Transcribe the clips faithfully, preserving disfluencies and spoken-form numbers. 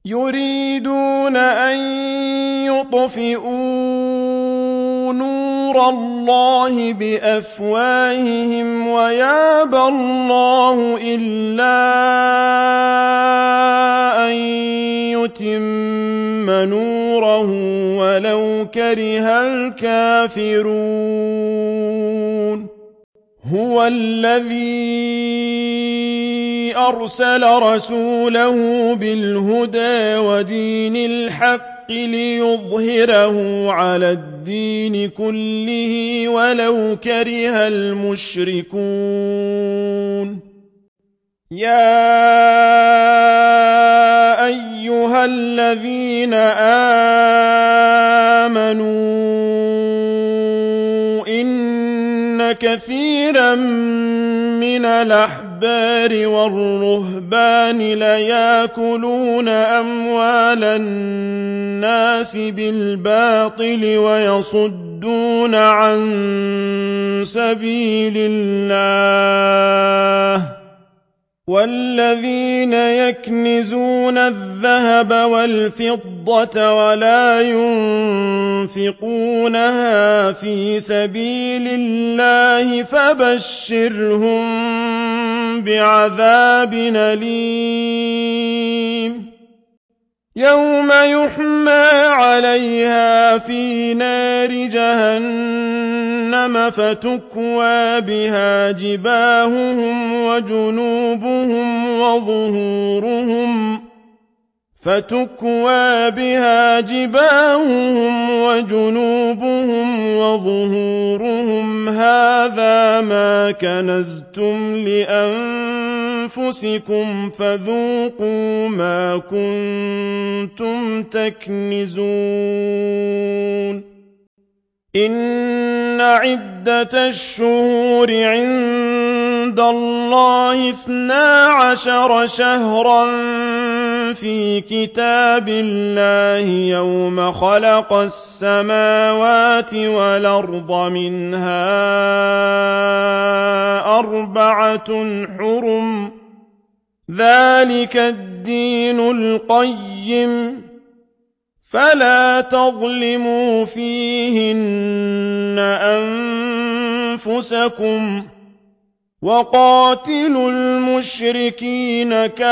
يريدون أن يطفئوا نور الله بأفواههم ويابى الله إلا أن يتم نوره ولو كره الكافرون هو الذي أرسل رسوله بالهدى ودين الحق ليظهره على الدين كله ولو كره المشركون يا أيها الذين آمنوا إن كثيرا من الأحبار والرهبان ليأكلون أموال الناس بالباطل ويصدون عن سبيل الله والذين يكنزون الذهب والفضة ولا ينفقونها في سبيل الله فبشرهم بعذاب أليم يوم يحمى عليها في نار جهنم فتكوى بها جباههم وجنوبهم وظهورهم فتكوى بها جباههم وجنوبهم وظهورهم هذا ما كنزتم لأنفسكم فذوقوا ما كنتم تكنزون إن عدة الشهور عند الله اثنا عشر شهرا في كتاب الله يوم خلق السماوات والأرض منها أربعة حرم ذلك الدين القيم فلا تظلموا فيهن أنفسكم وقاتلوا المشركين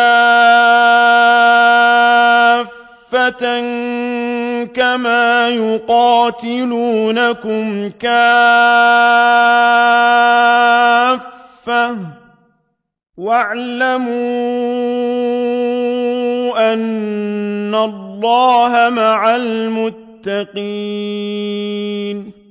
كافة كما يقاتلونكم كافة واعلموا أن الله مع المتقين